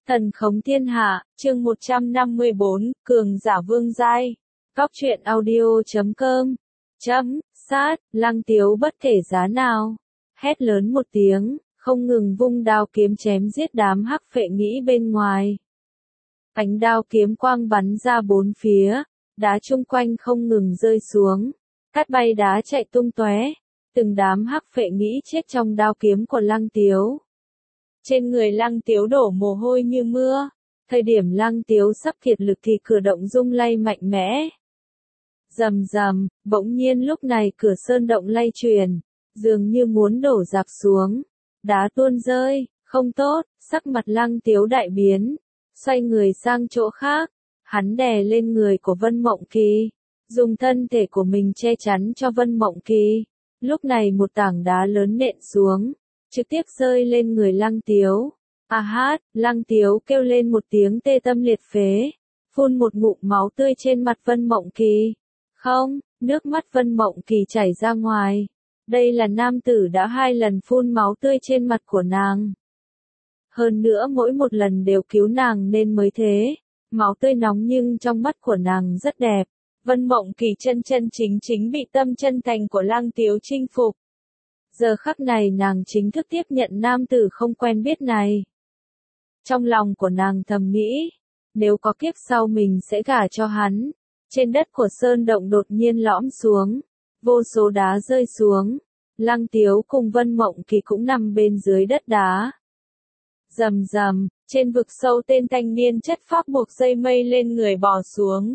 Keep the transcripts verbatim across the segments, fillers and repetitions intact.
Thần khống thiên hạ, chương một trăm năm mươi bốn, cường giả vương giai. Góc truyện audio chấm com. Chấm, sát, Lăng Tiếu bất kể giá nào. Hét lớn một tiếng, không ngừng vung đao kiếm chém giết đám hắc phệ nghĩ bên ngoài. Ánh đao kiếm quang bắn ra bốn phía, đá chung quanh không ngừng rơi xuống, cát bay đá chạy tung tóe, từng đám hắc phệ nghĩ chết trong đao kiếm của Lăng Tiếu. Trên người Lăng Tiếu đổ mồ hôi như mưa, thời điểm Lăng Tiếu sắp kiệt lực thì cửa động rung lay mạnh mẽ. Rầm rầm, bỗng nhiên lúc này cửa sơn động lay truyền, dường như muốn đổ rạc xuống, đá tuôn rơi, không tốt, sắc mặt Lăng Tiếu đại biến, xoay người sang chỗ khác, hắn đè lên người của Vân Mộng Kỳ, dùng thân thể của mình che chắn cho Vân Mộng Kỳ. Lúc này một tảng đá lớn nện xuống, trực tiếp rơi lên người Lăng Tiếu. A hát, Lăng Tiếu kêu lên một tiếng tê tâm liệt phế, phun một ngụm máu tươi trên mặt Vân Mộng Kỳ. Không, nước mắt Vân Mộng Kỳ chảy ra ngoài. Đây là nam tử đã hai lần phun máu tươi trên mặt của nàng. Hơn nữa mỗi một lần đều cứu nàng nên mới thế. Máu tươi nóng nhưng trong mắt của nàng rất đẹp. Vân Mộng Kỳ chân chân chính chính bị tâm chân thành của Lăng Tiếu chinh phục. Giờ khắc này nàng chính thức tiếp nhận nam tử không quen biết này. Trong lòng của nàng thầm nghĩ, nếu có kiếp sau mình sẽ gả cho hắn. Trên đất của sơn động đột nhiên lõm xuống, vô số đá rơi xuống, Lăng Tiếu cùng Vân Mộng Kỳ cũng nằm bên dưới đất đá. Rầm rầm, trên vực sâu tên thanh niên chất phác buộc dây mây lên người bò xuống.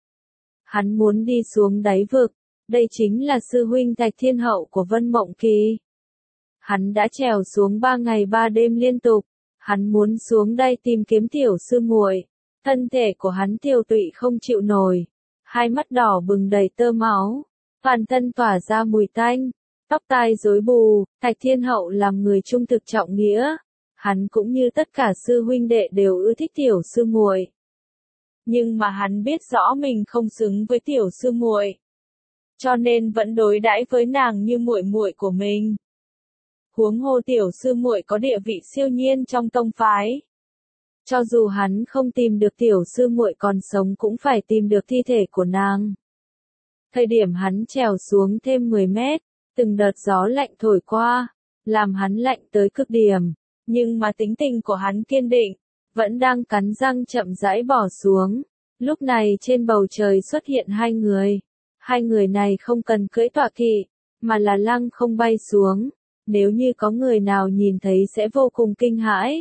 Hắn muốn đi xuống đáy vực, đây chính là sư huynh Thạch Thiên Hậu của Vân Mộng Kỳ. Hắn đã trèo xuống ba ngày ba đêm liên tục, hắn muốn xuống đây tìm kiếm tiểu sư muội. Thân thể của hắn tiêu tụy không chịu nổi, hai mắt đỏ bừng đầy tơ máu, toàn thân tỏa ra mùi tanh, tóc tai rối bù. Thạch Thiên Hậu làm người trung thực trọng nghĩa, hắn cũng như tất cả sư huynh đệ đều ưa thích tiểu sư muội. Nhưng mà hắn biết rõ mình không xứng với tiểu sư muội, cho nên vẫn đối đãi với nàng như muội muội của mình. Huống hồ tiểu sư muội có địa vị siêu nhiên trong tông phái. Cho dù hắn không tìm được tiểu sư muội còn sống cũng phải tìm được thi thể của nàng. Thời điểm hắn trèo xuống thêm mười mét, từng đợt gió lạnh thổi qua, làm hắn lạnh tới cực điểm, nhưng mà tính tình của hắn kiên định, vẫn đang cắn răng chậm rãi bỏ xuống. Lúc này trên bầu trời xuất hiện hai người, hai người này không cần cưỡi tọa kỵ, mà là lăng không bay xuống, nếu như có người nào nhìn thấy sẽ vô cùng kinh hãi.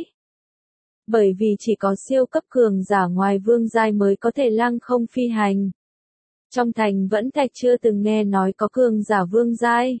Bởi vì chỉ có siêu cấp cường giả ngoài vương giai mới có thể lăng không phi hành. Trong thành Vẫn Thạch chưa từng nghe nói có cường giả vương giai.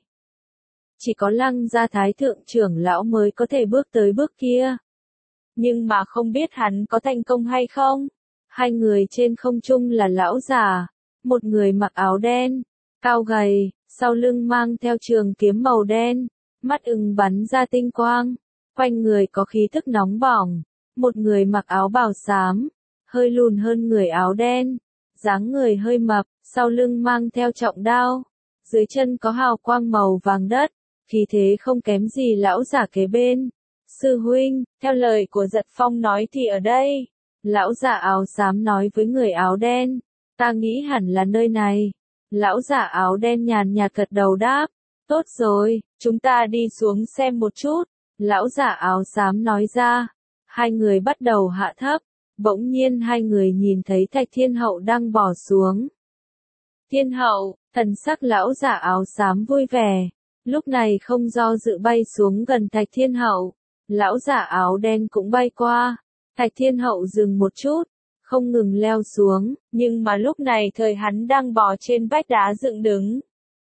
Chỉ có Lăng gia thái thượng trưởng lão mới có thể bước tới bước kia. Nhưng mà không biết hắn có thành công hay không. Hai người trên không trung là lão giả, một người mặc áo đen, cao gầy, sau lưng mang theo trường kiếm màu đen, mắt ưng bắn ra tinh quang, quanh người có khí thức nóng bỏng. Một người mặc áo bào xám, hơi lùn hơn người áo đen, dáng người hơi mập, sau lưng mang theo trọng đao, dưới chân có hào quang màu vàng đất, khí thế không kém gì lão giả kế bên. Sư huynh, theo lời của Giật Phong nói thì ở đây. Lão giả áo xám nói với người áo đen, ta nghĩ hẳn là nơi này. Lão giả áo đen nhàn nhạt gật đầu đáp, tốt rồi, chúng ta đi xuống xem một chút. Lão giả áo xám nói ra. Hai người bắt đầu hạ thấp, bỗng nhiên hai người nhìn thấy Thạch Thiên Hậu đang bò xuống. Thiên Hậu, thần sắc lão giả áo xám vui vẻ, lúc này không do dự bay xuống gần Thạch Thiên Hậu. Lão giả áo đen cũng bay qua, Thạch Thiên Hậu dừng một chút, không ngừng leo xuống, nhưng mà lúc này thời hắn đang bò trên vách đá dựng đứng.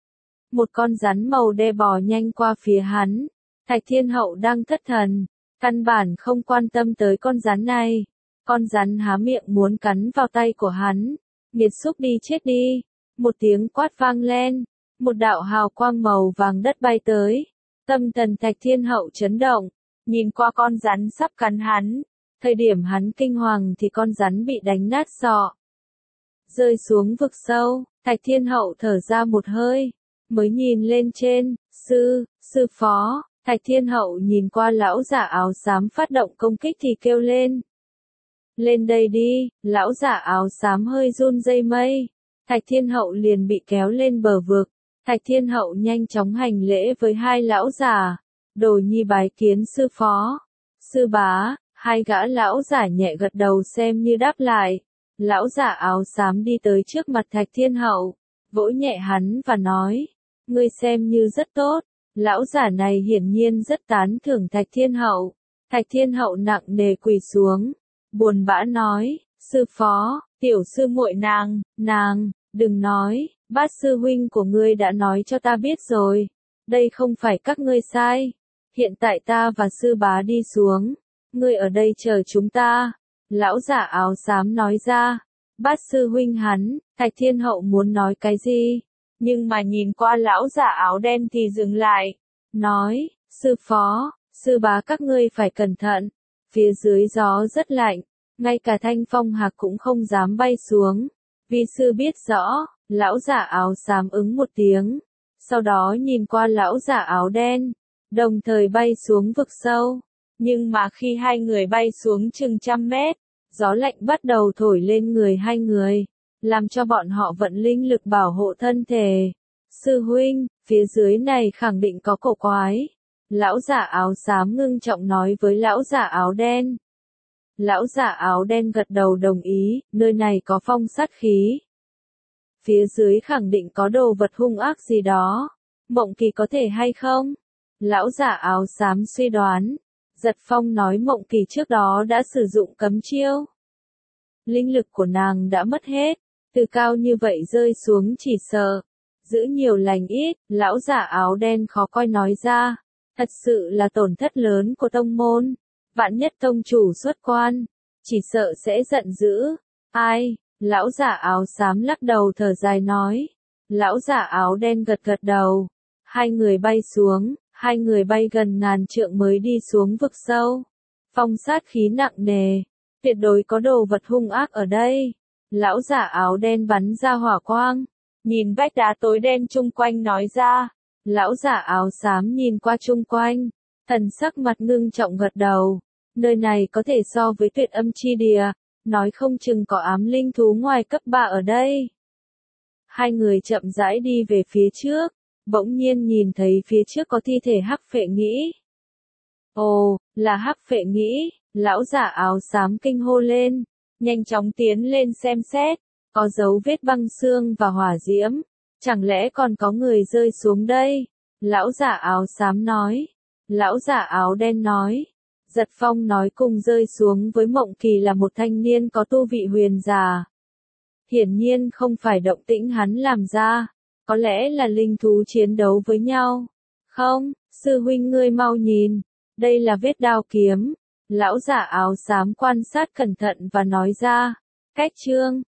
Một con rắn màu đen bò nhanh qua phía hắn, Thạch Thiên Hậu đang thất thần. Căn bản không quan tâm tới con rắn này. Con rắn há miệng muốn cắn vào tay của hắn. Nghiệt xúc đi chết đi. Một tiếng quát vang lên. Một đạo hào quang màu vàng đất bay tới. Tâm thần Thạch Thiên Hậu chấn động. Nhìn qua con rắn sắp cắn hắn. Thời điểm hắn kinh hoàng thì con rắn bị đánh nát sọ. Rơi xuống vực sâu. Thạch Thiên Hậu thở ra một hơi. Mới nhìn lên trên. Sư, sư phó. Thạch Thiên Hậu nhìn qua lão giả áo xám phát động công kích thì kêu lên. Lên đây đi, lão giả áo xám hơi run rây mây. Thạch Thiên Hậu liền bị kéo lên bờ vực. Thạch Thiên Hậu nhanh chóng hành lễ với hai lão giả. Đồ nhi bái kiến sư phó. Sư bá, hai gã lão giả nhẹ gật đầu xem như đáp lại. Lão giả áo xám đi tới trước mặt Thạch Thiên Hậu, vỗ nhẹ hắn và nói, ngươi xem như rất tốt. Lão giả này hiển nhiên rất tán thưởng Thạch Thiên Hậu. Thạch Thiên Hậu nặng nề quỳ xuống, buồn bã nói, sư phó, tiểu sư muội nàng, nàng, đừng nói, bát sư huynh của ngươi đã nói cho ta biết rồi. Đây không phải các ngươi sai. Hiện tại ta và sư bá đi xuống, ngươi ở đây chờ chúng ta. Lão giả áo xám nói ra, bát sư huynh hắn, Thạch Thiên Hậu muốn nói cái gì, nhưng mà nhìn qua lão giả áo đen thì dừng lại, nói, sư phó, sư bá các ngươi phải cẩn thận, phía dưới gió rất lạnh, ngay cả Thanh Phong Hạc cũng không dám bay xuống, vì sư biết rõ. Lão giả áo xám ứng một tiếng, sau đó nhìn qua lão giả áo đen, đồng thời bay xuống vực sâu. Nhưng mà khi hai người bay xuống chừng trăm mét, gió lạnh bắt đầu thổi lên người hai người, làm cho bọn họ vận linh lực bảo hộ thân thể. Sư huynh, phía dưới này khẳng định có cổ quái. Lão giả áo xám ngưng trọng nói với lão giả áo đen. Lão giả áo đen gật đầu đồng ý, nơi này có phong sát khí. Phía dưới khẳng định có đồ vật hung ác gì đó. Mộng Kỳ có thể hay không? Lão giả áo xám suy đoán. Giật Phong nói Mộng Kỳ trước đó đã sử dụng cấm chiêu. Linh lực của nàng đã mất hết, từ cao như vậy rơi xuống chỉ sợ. Giữ nhiều lành ít, lão giả áo đen khó coi nói ra. Thật sự là tổn thất lớn của tông môn. Vạn nhất tông chủ xuất quan, chỉ sợ sẽ giận dữ. Ai? Lão giả áo xám lắc đầu thở dài nói. Lão giả áo đen gật gật đầu. Hai người bay xuống, hai người bay gần ngàn trượng mới đi xuống vực sâu. Phong sát khí nặng nề, tuyệt đối có đồ vật hung ác ở đây. Lão giả áo đen bắn ra hỏa quang, nhìn vách đá tối đen chung quanh nói ra. Lão giả áo xám nhìn qua chung quanh, thần sắc mặt ngưng trọng gật đầu. Nơi này có thể so với Tuyệt Âm chi địa, nói không chừng có ám linh thú ngoài cấp ba ở đây. Hai người chậm rãi đi về phía trước, bỗng nhiên nhìn thấy phía trước có thi thể Hắc Phệ Nghĩ. Ồ, là Hắc Phệ Nghĩ, lão giả áo xám kinh hô lên, nhanh chóng tiến lên xem xét, có dấu vết băng xương và hỏa diễm, chẳng lẽ còn có người rơi xuống đây? Lão giả áo xám nói. Lão giả áo đen nói. Giật Phong nói cùng rơi xuống với Mộng Kỳ là một thanh niên có tu vị huyền giả. Hiển nhiên không phải động tĩnh hắn làm ra, có lẽ là linh thú chiến đấu với nhau. Không, sư huynh ngươi mau nhìn, đây là vết đao kiếm. Lão giả áo xám quan sát cẩn thận và nói ra. Cách chương